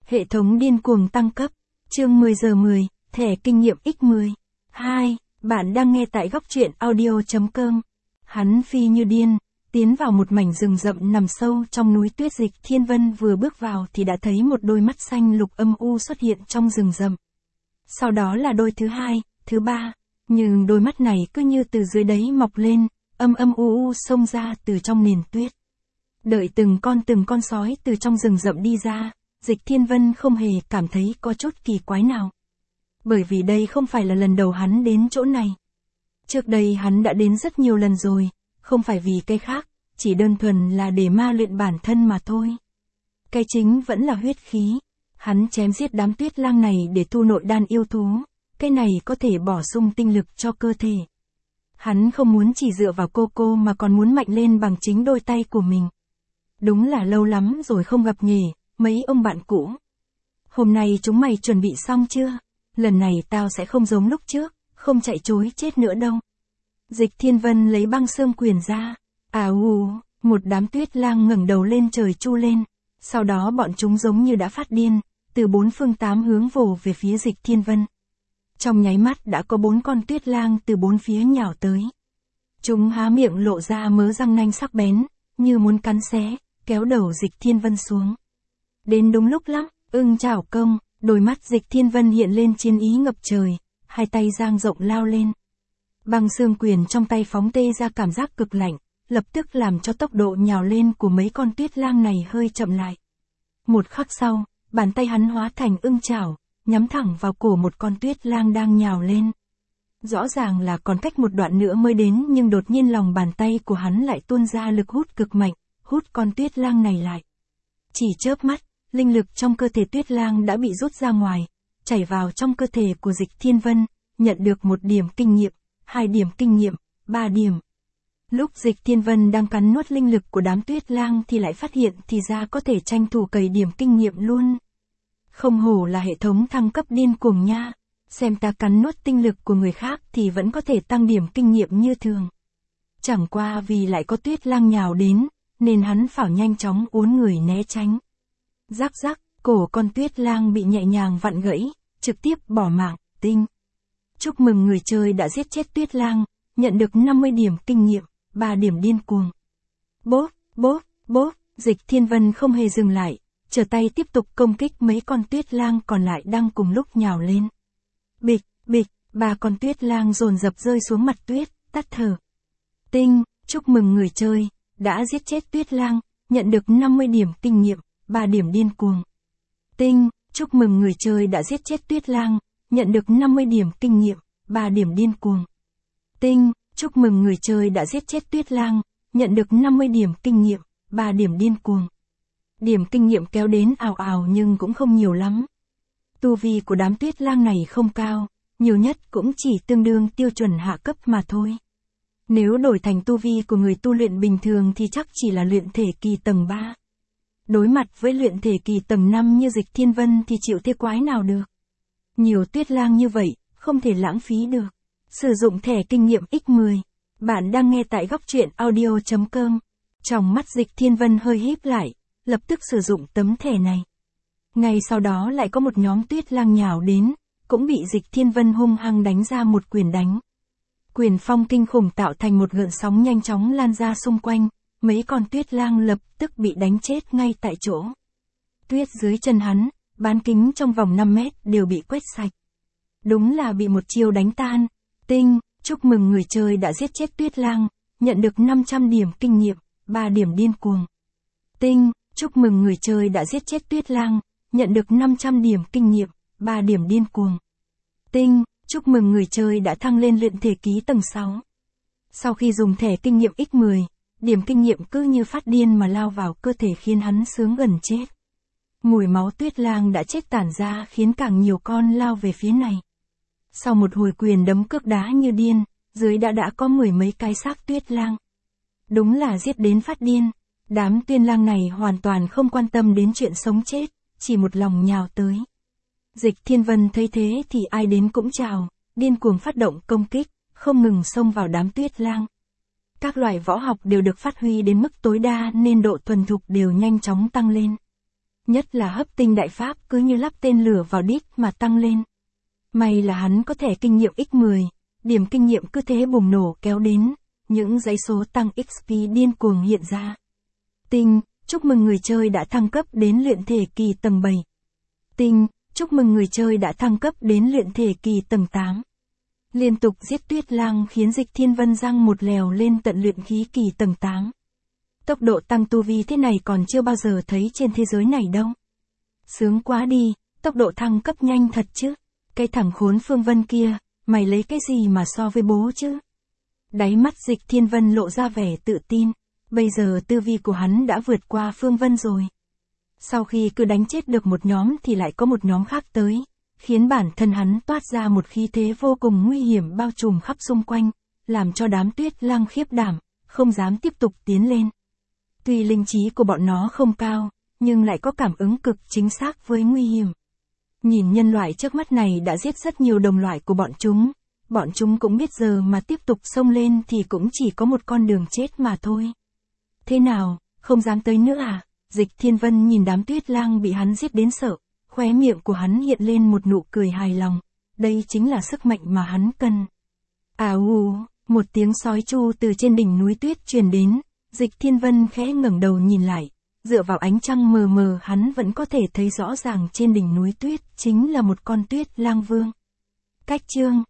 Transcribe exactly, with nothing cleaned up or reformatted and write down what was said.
Hệ thống điên cuồng tăng cấp. Chương mười giờ mười, thẻ kinh nghiệm nhân mười. hai. Bạn đang nghe tại góc truyện audio chấm com. Hắn phi như điên, tiến vào một mảnh rừng rậm nằm sâu trong núi tuyết. Dịch Thiên Vân vừa bước vào thì đã thấy một đôi mắt xanh lục âm u xuất hiện trong rừng rậm. Sau đó là đôi thứ hai, thứ ba, nhưng đôi mắt này cứ như từ dưới đáy mọc lên, âm âm u u xông ra từ trong nền tuyết. Đợi từng con từng con sói từ trong rừng rậm đi ra, Dịch Thiên Vân không hề cảm thấy có chút kỳ quái nào. Bởi vì đây không phải là lần đầu hắn đến chỗ này. Trước đây hắn đã đến rất nhiều lần rồi, không phải vì cái khác, chỉ đơn thuần là để ma luyện bản thân mà thôi. Cái chính vẫn là huyết khí. Hắn chém giết đám tuyết lang này để thu nội đan yêu thú, cái này có thể bổ sung tinh lực cho cơ thể. Hắn không muốn chỉ dựa vào cô cô mà còn muốn mạnh lên bằng chính đôi tay của mình. Đúng là lâu lắm rồi không gặp nhỉ, mấy ông bạn cũ. Hôm nay chúng mày chuẩn bị xong chưa? Lần này tao sẽ không giống lúc trước, không chạy chối chết nữa đâu. Dịch Thiên Vân lấy băng xương quyền ra. À u, một đám tuyết lang ngẩng đầu lên trời chu lên. Sau đó bọn chúng giống như đã phát điên, từ bốn phương tám hướng vồ về phía Dịch Thiên Vân. Trong nháy mắt đã có bốn con tuyết lang từ bốn phía nhào tới. Chúng há miệng lộ ra mớ răng nanh sắc bén, như muốn cắn xé, kéo đầu Dịch Thiên Vân xuống. Đến đúng lúc lắm, ưng chảo công, đôi mắt Dịch Thiên Vân hiện lên chiến ý ngập trời, hai tay dang rộng lao lên. Băng xương quyền trong tay phóng tê ra cảm giác cực lạnh, lập tức làm cho tốc độ nhào lên của mấy con tuyết lang này hơi chậm lại. Một khắc sau, bàn tay hắn hóa thành ưng chảo, nhắm thẳng vào cổ một con tuyết lang đang nhào lên. Rõ ràng là còn cách một đoạn nữa mới đến, nhưng đột nhiên lòng bàn tay của hắn lại tuôn ra lực hút cực mạnh, hút con tuyết lang này lại. Chỉ chớp mắt, linh lực trong cơ thể tuyết lang đã bị rút ra ngoài, chảy vào trong cơ thể của Dịch Thiên Vân, nhận được một điểm kinh nghiệm, hai điểm kinh nghiệm, ba điểm. Lúc Dịch Thiên Vân đang cắn nuốt linh lực của đám tuyết lang thì lại phát hiện thì ra có thể tranh thủ cày điểm kinh nghiệm luôn. Không hổ là hệ thống thăng cấp điên cuồng nha, xem ta cắn nuốt tinh lực của người khác thì vẫn có thể tăng điểm kinh nghiệm như thường. Chẳng qua vì lại có tuyết lang nhào đến, nên hắn phải nhanh chóng uốn người né tránh. Rắc rắc, cổ con tuyết lang bị nhẹ nhàng vặn gãy, trực tiếp bỏ mạng, tinh. Chúc mừng người chơi đã giết chết tuyết lang, nhận được năm mươi điểm kinh nghiệm, ba điểm điên cuồng. Bốp, bốp, bốp, Dịch Thiên Vân không hề dừng lại, trở tay tiếp tục công kích mấy con tuyết lang còn lại đang cùng lúc nhào lên. Bịch, bịch, ba con tuyết lang dồn dập rơi xuống mặt tuyết, tắt thở. Tinh, chúc mừng người chơi đã giết chết tuyết lang, nhận được năm mươi điểm kinh nghiệm, ba điểm điên cuồng. Tinh, chúc mừng người chơi đã giết chết tuyết lang, nhận được năm mươi điểm kinh nghiệm, ba điểm điên cuồng. Tinh, chúc mừng người chơi đã giết chết tuyết lang, nhận được năm mươi điểm kinh nghiệm, ba điểm điên cuồng. Điểm kinh nghiệm kéo đến ào ào nhưng cũng không nhiều lắm. Tu vi của đám tuyết lang này không cao, nhiều nhất cũng chỉ tương đương tiêu chuẩn hạ cấp mà thôi. Nếu đổi thành tu vi của người tu luyện bình thường thì chắc chỉ là luyện thể kỳ tầng ba. Đối mặt với luyện thể kỳ tầng năm như Dịch Thiên Vân thì chịu thế quái nào được. Nhiều tuyết lang như vậy, không thể lãng phí được. Sử dụng thẻ kinh nghiệm nhân mười. Bạn đang nghe tại góc truyện audio chấm com. Trong mắt Dịch Thiên Vân hơi híp lại, lập tức sử dụng tấm thẻ này. Ngay sau đó lại có một nhóm tuyết lang nhào đến, cũng bị Dịch Thiên Vân hung hăng đánh ra một quyền đánh. Quyền phong kinh khủng tạo thành một gợn sóng nhanh chóng lan ra xung quanh, mấy con tuyết lang lập tức bị đánh chết ngay tại chỗ. Tuyết dưới chân hắn, bán kính trong vòng năm mét đều bị quét sạch. Đúng là bị một chiêu đánh tan. Tinh, chúc mừng người chơi đã giết chết tuyết lang, nhận được năm trăm điểm kinh nghiệm, ba điểm điên cuồng. Tinh, chúc mừng người chơi đã giết chết tuyết lang, nhận được năm trăm điểm kinh nghiệm, ba điểm điên cuồng. Tinh, chúc mừng người chơi đã thăng lên luyện thể ký tầng sáu. Sau khi dùng thẻ kinh nghiệm nhân mười, điểm kinh nghiệm cứ như phát điên mà lao vào cơ thể khiến hắn sướng gần chết. Mùi máu tuyết lang đã chết tản ra khiến càng nhiều con lao về phía này. Sau một hồi quyền đấm cước đá như điên, dưới đã đã có mười mấy cái xác tuyết lang. Đúng là giết đến phát điên. Đám tuyên lang này hoàn toàn không quan tâm đến chuyện sống chết, chỉ một lòng nhào tới. Dịch Thiên Vân thấy thế thì ai đến cũng chào, điên cuồng phát động công kích, không ngừng xông vào đám tuyết lang. Các loại võ học đều được phát huy đến mức tối đa nên độ thuần thục đều nhanh chóng tăng lên. Nhất là hấp tinh đại pháp cứ như lắp tên lửa vào đít mà tăng lên. May là hắn có thẻ kinh nghiệm nhân mười, điểm kinh nghiệm cứ thế bùng nổ kéo đến, những dãy số tăng ích pê điên cuồng hiện ra. Tinh, chúc mừng người chơi đã thăng cấp đến luyện thể kỳ tầng bảy. Tinh, chúc mừng người chơi đã thăng cấp đến luyện thể kỳ tầng tám. Liên tục giết Tuyết Lang khiến Dịch Thiên Vân răng một lèo lên tận luyện khí kỳ tầng tám. Tốc độ tăng tu vi thế này còn chưa bao giờ thấy trên thế giới này đâu. Sướng quá đi, tốc độ thăng cấp nhanh thật chứ. Cái thằng khốn Phương Vân kia, mày lấy cái gì mà so với bố chứ? Đáy mắt Dịch Thiên Vân lộ ra vẻ tự tin. Bây giờ tư vi của hắn đã vượt qua Phương Vân rồi. Sau khi cứ đánh chết được một nhóm thì lại có một nhóm khác tới, khiến bản thân hắn toát ra một khí thế vô cùng nguy hiểm bao trùm khắp xung quanh, làm cho đám Tuyết Lang khiếp đảm, không dám tiếp tục tiến lên. Tuy linh trí của bọn nó không cao, nhưng lại có cảm ứng cực chính xác với nguy hiểm. Nhìn nhân loại trước mắt này đã giết rất nhiều đồng loại của bọn chúng, bọn chúng cũng biết giờ mà tiếp tục xông lên thì cũng chỉ có một con đường chết mà thôi. Thế nào, không dám tới nữa à? Dịch Thiên Vân nhìn đám Tuyết Lang bị hắn giết đến sợ, khóe miệng của hắn hiện lên một nụ cười hài lòng, đây chính là sức mạnh mà hắn cần. À u, một tiếng sói tru từ trên đỉnh núi tuyết truyền đến, Dịch Thiên Vân khẽ ngẩng đầu nhìn lại, dựa vào ánh trăng mờ mờ hắn vẫn có thể thấy rõ ràng trên đỉnh núi tuyết chính là một con Tuyết Lang vương. Cách chương